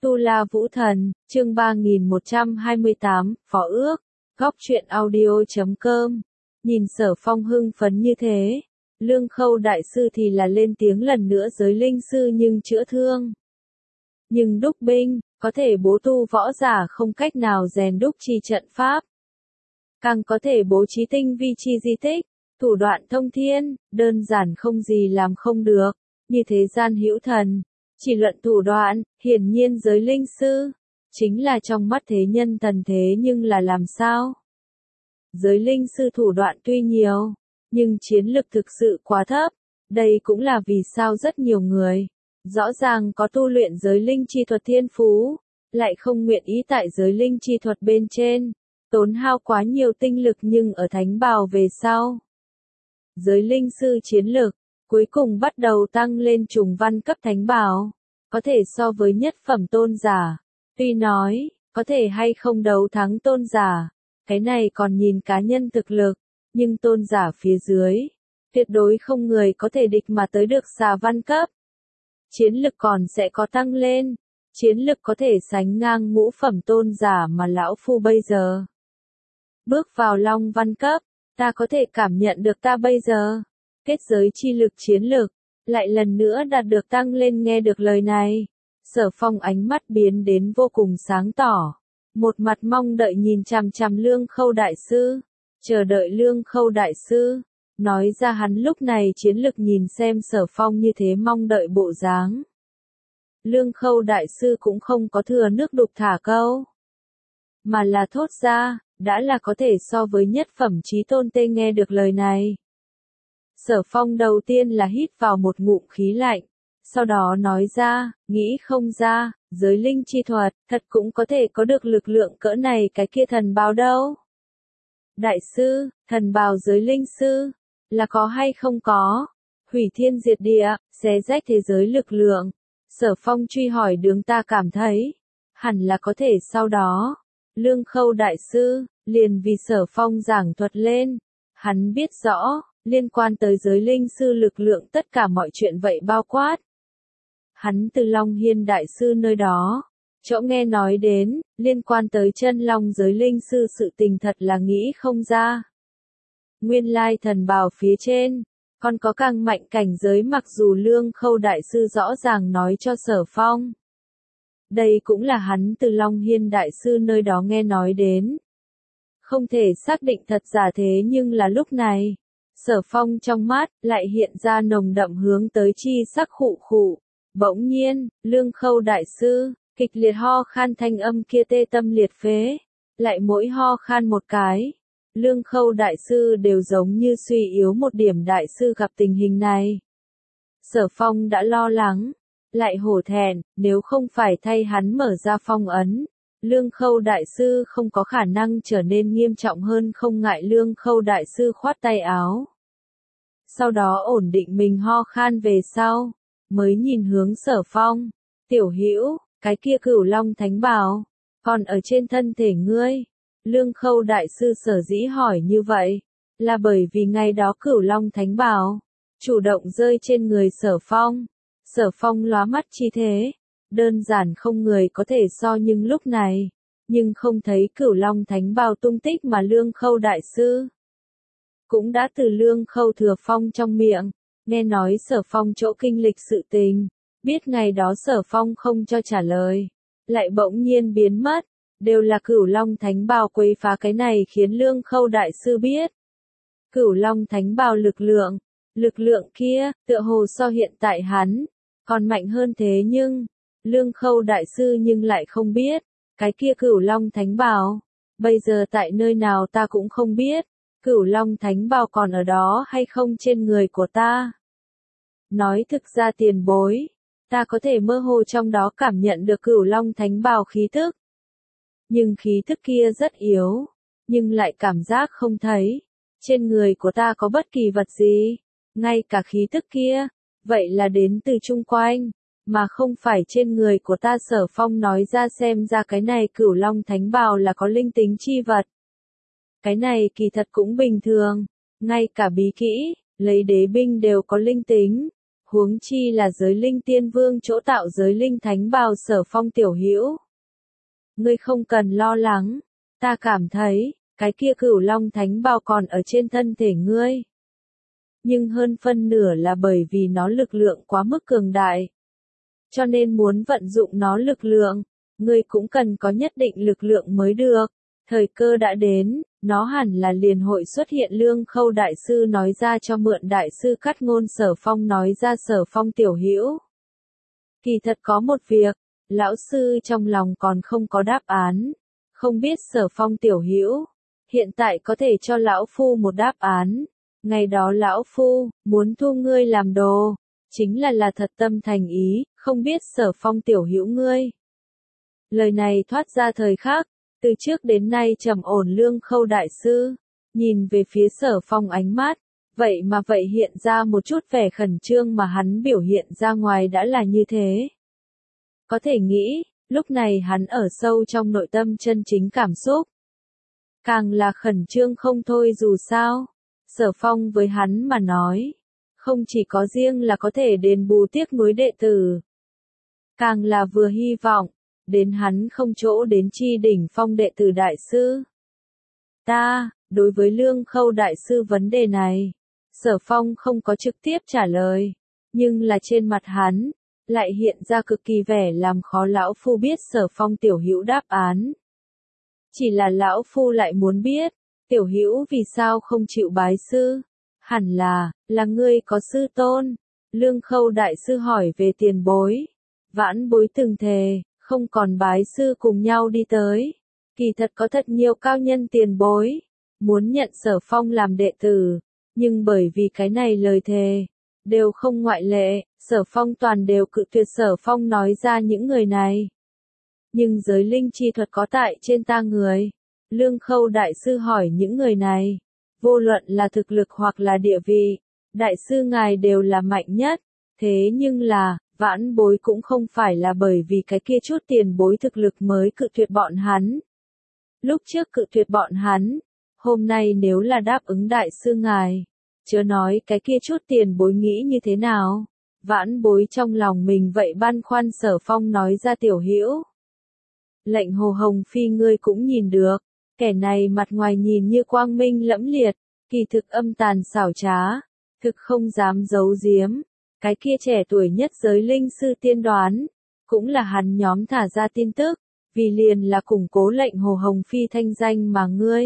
Tu La Vũ Thần, chương 3128, Phó ước, góc truyện audio.com. Nhìn Sở Phong hưng phấn như thế, Lương Khâu đại sư thì là lên tiếng lần nữa giới linh sư nhưng chữa thương. Nhưng đúc binh, có thể bố tu võ giả không cách nào rèn đúc chi trận pháp. Càng có thể bố trí tinh vi chi di tích, thủ đoạn thông thiên, đơn giản không gì làm không được, như thế gian hữu thần. Chỉ luận thủ đoạn, hiển nhiên giới linh sư, chính là trong mắt thế nhân thần thế nhưng là làm sao? Giới linh sư thủ đoạn tuy nhiều, nhưng chiến lực thực sự quá thấp, đây cũng là vì sao rất nhiều người, rõ ràng có tu luyện giới linh chi thuật thiên phú, lại không nguyện ý tại giới linh chi thuật bên trên, tốn hao quá nhiều tinh lực nhưng ở thánh bào về sau. Giới linh sư chiến lực, cuối cùng bắt đầu tăng lên trùng văn cấp thánh bào, có thể so với nhất phẩm tôn giả. Tuy nói, có thể hay không đấu thắng tôn giả, cái này còn nhìn cá nhân thực lực, nhưng tôn giả phía dưới, tuyệt đối không người có thể địch mà tới được xà văn cấp. Chiến lực còn sẽ có tăng lên, chiến lực có thể sánh ngang ngũ phẩm tôn giả mà lão phu bây giờ. Bước vào long văn cấp, ta có thể cảm nhận được ta bây giờ, kết giới chi lực chiến lực, lại lần nữa đạt được tăng lên. Nghe được lời này, Sở Phong ánh mắt biến đến vô cùng sáng tỏ, một mặt mong đợi nhìn chằm chằm Lương Khâu đại sư, chờ đợi Lương Khâu đại sư nói ra hắn lúc này chiến lực. Nhìn xem Sở Phong như thế mong đợi bộ dáng, Lương Khâu đại sư cũng không có thừa nước đục thả câu, mà là thốt ra, đã là có thể so với nhất phẩm chí tôn tê. Nghe được lời này, Sở Phong đầu tiên là hít vào một ngụm khí lạnh, sau đó nói ra, nghĩ không ra, giới linh chi thuật, thật cũng có thể có được lực lượng cỡ này. Cái kia thần bào đâu? Đại sư, thần bào giới linh sư, là có hay không có? Hủy thiên diệt địa, xé rách thế giới lực lượng. Sở Phong truy hỏi đường ta cảm thấy, hẳn là có thể. Sau đó, Lương Khâu đại sư, liền vì Sở Phong giảng thuật lên, hắn biết rõ, liên quan tới giới linh sư lực lượng tất cả mọi chuyện vậy bao quát. Hắn từ Long Hiên đại sư nơi đó, chỗ nghe nói đến, liên quan tới chân long giới linh sư sự tình thật là nghĩ không ra. Nguyên lai thần bào phía trên, còn có càng mạnh cảnh giới mặc dù Lương Khâu đại sư rõ ràng nói cho Sở Phong. Đây cũng là hắn từ Long Hiên đại sư nơi đó nghe nói đến. Không thể xác định thật giả thế nhưng là lúc này, Sở Phong trong mắt lại hiện ra nồng đậm hướng tới chi sắc khụ khụ. Bỗng nhiên, Lương Khâu đại sư, kịch liệt ho khan, thanh âm kia tê tâm liệt phế, lại mỗi ho khan một cái, Lương Khâu đại sư đều giống như suy yếu một điểm. Đại sư gặp tình hình này, Sở Phong đã lo lắng, lại hổ thẹn, nếu không phải thay hắn mở ra phong ấn, Lương Khâu đại sư không có khả năng trở nên nghiêm trọng hơn. Không ngại Lương Khâu đại sư khoát tay áo, sau đó ổn định mình ho khan về sau, mới nhìn hướng Sở Phong, tiểu hữu, cái kia Cửu Long thánh bào, còn ở trên thân thể ngươi. Lương Khâu đại sư sở dĩ hỏi như vậy, là bởi vì ngày đó Cửu Long thánh bào, chủ động rơi trên người Sở Phong. Sở Phong lóa mắt chi thế, đơn giản không người có thể so. Nhưng lúc này, nhưng không thấy Cửu Long thánh bào tung tích mà Lương Khâu đại sư cũng đã từ Lương Khâu Thừa Phong trong miệng, nghe nói Sở Phong chỗ kinh lịch sự tình, biết ngày đó Sở Phong không cho trả lời, lại bỗng nhiên biến mất, đều là Cửu Long thánh bào quấy phá. Cái này khiến Lương Khâu đại sư biết, Cửu Long thánh bào lực lượng kia, tựa hồ so hiện tại hắn, còn mạnh hơn. Thế nhưng, Lương Khâu đại sư nhưng lại không biết, cái kia Cửu Long thánh bào, bây giờ tại nơi nào ta cũng không biết. Cửu Long thánh bào còn ở đó hay không trên người của ta? Nói thực ra tiền bối, ta có thể mơ hồ trong đó cảm nhận được Cửu Long thánh bào khí thức. Nhưng khí thức kia rất yếu, nhưng lại cảm giác không thấy trên người của ta có bất kỳ vật gì. Ngay cả khí thức kia, vậy là đến từ chung quanh, mà không phải trên người của ta. Sở Phong nói ra, xem ra cái này Cửu Long thánh bào là có linh tính chi vật. Cái này kỳ thật cũng bình thường, ngay cả bí kỹ, lấy đế binh đều có linh tính, Huống chi là giới linh tiên vương chỗ tạo giới linh thánh bào Sở Phong tiểu hữu. Ngươi không cần lo lắng, ta cảm thấy, cái kia Cửu Long thánh bào còn ở trên thân thể ngươi. Nhưng hơn phân nửa là bởi vì nó lực lượng quá mức cường đại. Cho nên muốn vận dụng nó lực lượng, ngươi cũng cần có nhất định lực lượng mới được. Thời cơ đã đến, nó hẳn là liền hội xuất hiện. Lương Khâu đại sư nói ra cho mượn đại sư cắt ngôn. Sở Phong nói ra Sở Phong tiểu hữu. Kỳ thật có một việc, lão sư trong lòng còn không có đáp án. Không biết Sở Phong tiểu hữu, hiện tại có thể cho lão phu một đáp án. Ngày đó lão phu, muốn thu ngươi làm đồ, chính là thật tâm thành ý, không biết Sở Phong tiểu hữu ngươi. Lời này thoát ra thời khắc, từ trước đến nay trầm ổn Lương Khâu đại sư, nhìn về phía Sở Phong ánh mắt, vậy mà hiện ra một chút vẻ khẩn trương mà hắn biểu hiện ra ngoài đã là như thế. Có thể nghĩ, lúc này hắn ở sâu trong nội tâm chân chính cảm xúc. Càng là khẩn trương không thôi dù sao. Sở Phong với hắn mà nói, không chỉ có riêng là có thể đền bù tiếc nuối đệ tử. Càng là vừa hy vọng, đến hắn không chỗ đến chi đỉnh phong đệ tử đại sư. Đối với Lương Khâu đại sư vấn đề này, Sở Phong không có trực tiếp trả lời, nhưng là trên mặt hắn, lại hiện ra cực kỳ vẻ làm khó lão phu biết Sở Phong tiểu hữu đáp án. Chỉ là lão phu lại muốn biết, tiểu hữu vì sao không chịu bái sư? Hẳn là ngươi có sư tôn. Lương Khâu đại sư hỏi về tiền bối. Vãn bối từng thề, không còn bái sư cùng nhau đi tới. Kỳ thật có thật nhiều cao nhân tiền bối, muốn nhận Sở Phong làm đệ tử, nhưng bởi vì cái này lời thề, đều không ngoại lệ, Sở Phong toàn đều cự tuyệt. Sở Phong nói ra những người này. Nhưng giới linh chi thuật có tại trên ta người. Lương Khâu đại sư hỏi những người này, vô luận là thực lực hoặc là địa vị, đại sư ngài đều là mạnh nhất, thế nhưng là, vãn bối cũng không phải là bởi vì cái kia chút tiền bối thực lực mới cự tuyệt bọn hắn. Lúc trước cự tuyệt bọn hắn, hôm nay nếu là đáp ứng đại sư ngài, chớ nói cái kia chút tiền bối nghĩ như thế nào, vãn bối trong lòng mình vậy băn khoăn. Sở Phong nói ra tiểu hữu. Lệnh Hồ Hồng Phi ngươi cũng nhìn được. Kẻ này mặt ngoài nhìn như quang minh lẫm liệt, kỳ thực âm tàn xảo trá, thực không dám giấu giếm. Cái kia trẻ tuổi nhất giới linh sư tiên đoán, cũng là hắn nhóm thả ra tin tức, vì liền là củng cố lệnh Hồ Hồng Phi thanh danh mà ngươi.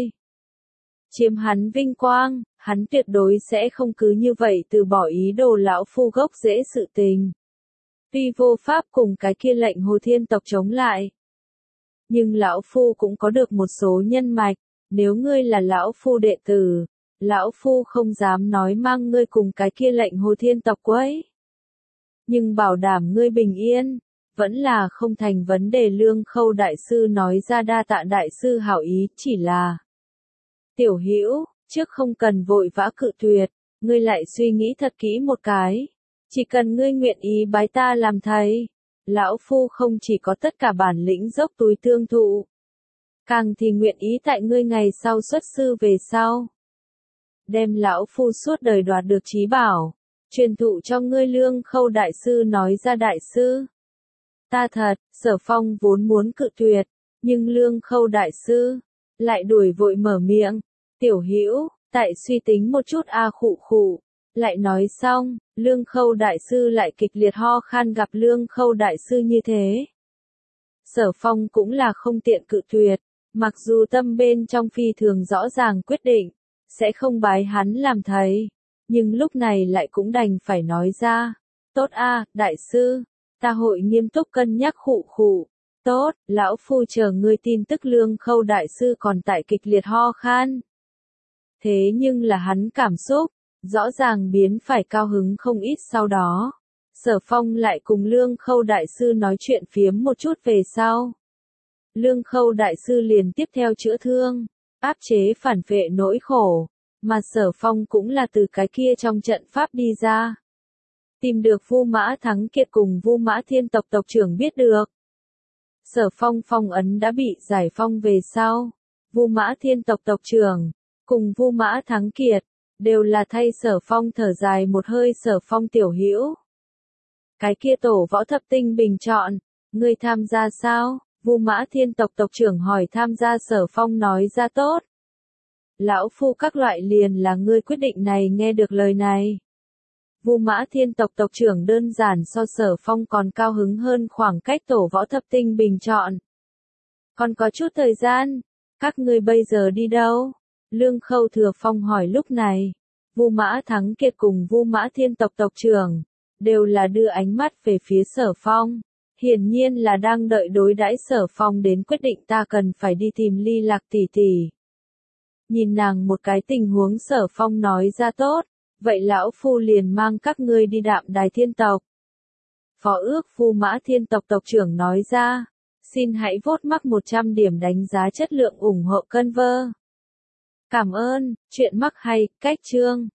Chiếm hắn vinh quang, hắn tuyệt đối sẽ không cứ như vậy từ bỏ ý đồ lão phu gốc rễ sự tình. Tuy vô pháp cùng cái kia lệnh Hồ Thiên tộc chống lại. Nhưng lão phu cũng có được một số nhân mạch, nếu ngươi là lão phu đệ tử, lão phu không dám nói mang ngươi cùng cái kia lệnh Hồ Thiên tộc quấy. Nhưng bảo đảm ngươi bình yên, vẫn là không thành vấn đề. Lương Khâu đại sư nói ra đa tạ đại sư hảo ý, chỉ là tiểu hữu, trước không cần vội vã cự tuyệt, ngươi lại suy nghĩ thật kỹ một cái, chỉ cần ngươi nguyện ý bái ta làm thầy. Lão phu không chỉ có tất cả bản lĩnh dốc túi tương thụ, càng thì nguyện ý tại ngươi ngày sau xuất sư về sau. Đem lão phu suốt đời đoạt được trí bảo, truyền thụ cho ngươi. Lương Khâu đại sư nói ra đại sư. Ta thật, Sở Phong vốn muốn cự tuyệt, nhưng Lương Khâu đại sư, lại đuổi vội mở miệng. Tiểu hữu, tại suy tính một chút khụ khụ. Lại nói xong, Lương Khâu đại sư lại kịch liệt ho khan. Gặp Lương Khâu đại sư như thế, Sở Phong cũng là không tiện cự tuyệt, mặc dù tâm bên trong phi thường rõ ràng quyết định, sẽ không bái hắn làm thầy, nhưng lúc này lại cũng đành phải nói ra. Tốt đại sư, ta hội nghiêm túc cân nhắc. Khụ khụ. Tốt, lão phu chờ ngươi tin tức. Lương Khâu đại sư còn tại kịch liệt ho khan. Thế nhưng là hắn cảm xúc, rõ ràng biến phải cao hứng không ít. Sau đó, Sở Phong lại cùng Lương Khâu đại sư nói chuyện phiếm một chút về sau. Lương Khâu đại sư liền tiếp theo chữa thương, áp chế phản vệ nỗi khổ, mà Sở Phong cũng là từ cái kia trong trận pháp đi ra. Tìm được Vu Mã Thắng Kiệt cùng Vu Mã Thiên tộc tộc trưởng biết được. Sở Phong phong ấn đã bị giải phong về sau, Vu Mã Thiên tộc tộc trưởng, cùng Vu Mã Thắng Kiệt, đều là thay Sở Phong thở dài một hơi. Sở Phong tiểu hữu, Cái kia tổ võ thập tinh bình chọn, ngươi tham gia sao? Vu Mã Thiên tộc tộc trưởng hỏi. tham gia. Sở Phong nói ra tốt. Lão phu các loại liền là ngươi quyết định này. Nghe được lời này, Vu Mã Thiên tộc tộc trưởng đơn giản so Sở Phong còn cao hứng hơn. Khoảng cách tổ võ thập tinh bình chọn còn có chút thời gian, các ngươi bây giờ đi đâu? Lương Khâu Thừa Phong hỏi. Lúc này, Vu Mã Thắng Kiệt cùng Vu Mã Thiên tộc tộc trưởng đều là đưa ánh mắt về phía Sở Phong, hiển nhiên là đang đợi đối đãi Sở Phong đến quyết định. Ta cần phải đi tìm Ly Lạc tỷ tỷ. Nhìn nàng một cái tình huống, Sở Phong nói ra tốt, vậy lão phu liền mang các ngươi đi Đạm Đài Thiên tộc. Phó ước. Vu Mã Thiên tộc tộc trưởng nói ra, xin hãy vote mắc 100 điểm đánh giá chất lượng ủng hộ Conver. Cảm ơn. Chuyện mắc hay, cách chương.